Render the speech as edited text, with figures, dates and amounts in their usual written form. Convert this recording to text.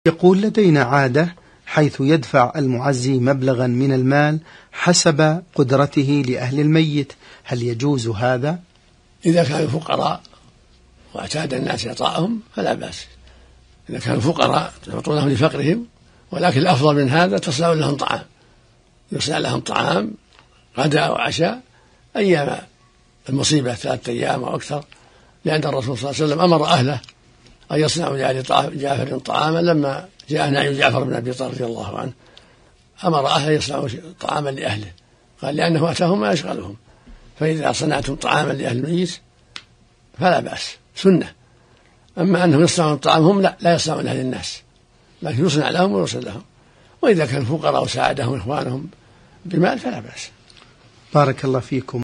يقول: لدينا عادة حيث يدفع المعزي مبلغا من المال حسب قدرته لأهل الميت، هل يجوز هذا؟ إذا كانوا فقراء واعتاد الناس إعطاءهم فلا بأس. إذا كانوا فقراء تعطونهم لفقرهم، ولكن الأفضل من هذا تصنع لهم طعام، يصنع لهم طعام غداء وعشاء أيام المصيبة 3 أيام أو أكثر، لأن الرسول صلى الله عليه وسلم أمر أهله أن يصنعوا لآل جعفر طعاما لما جاء نعي جعفر بن أبي طالب رضي الله عنه، أمر أهله يصنعوا طعاما لأهله، قال لأنه أتاهم ما يشغلهم. فإذا صنعتم طعاما لأهل الميت فلا بأس، سنة. أما أنهم يصنعون الطعام هم لا يصنعون لأهل الناس، لكن يصنع لهم ويوصل لهم. وإذا كان فقراء وساعدهم إخوانهم بمال فلا بأس. بارك الله فيكم.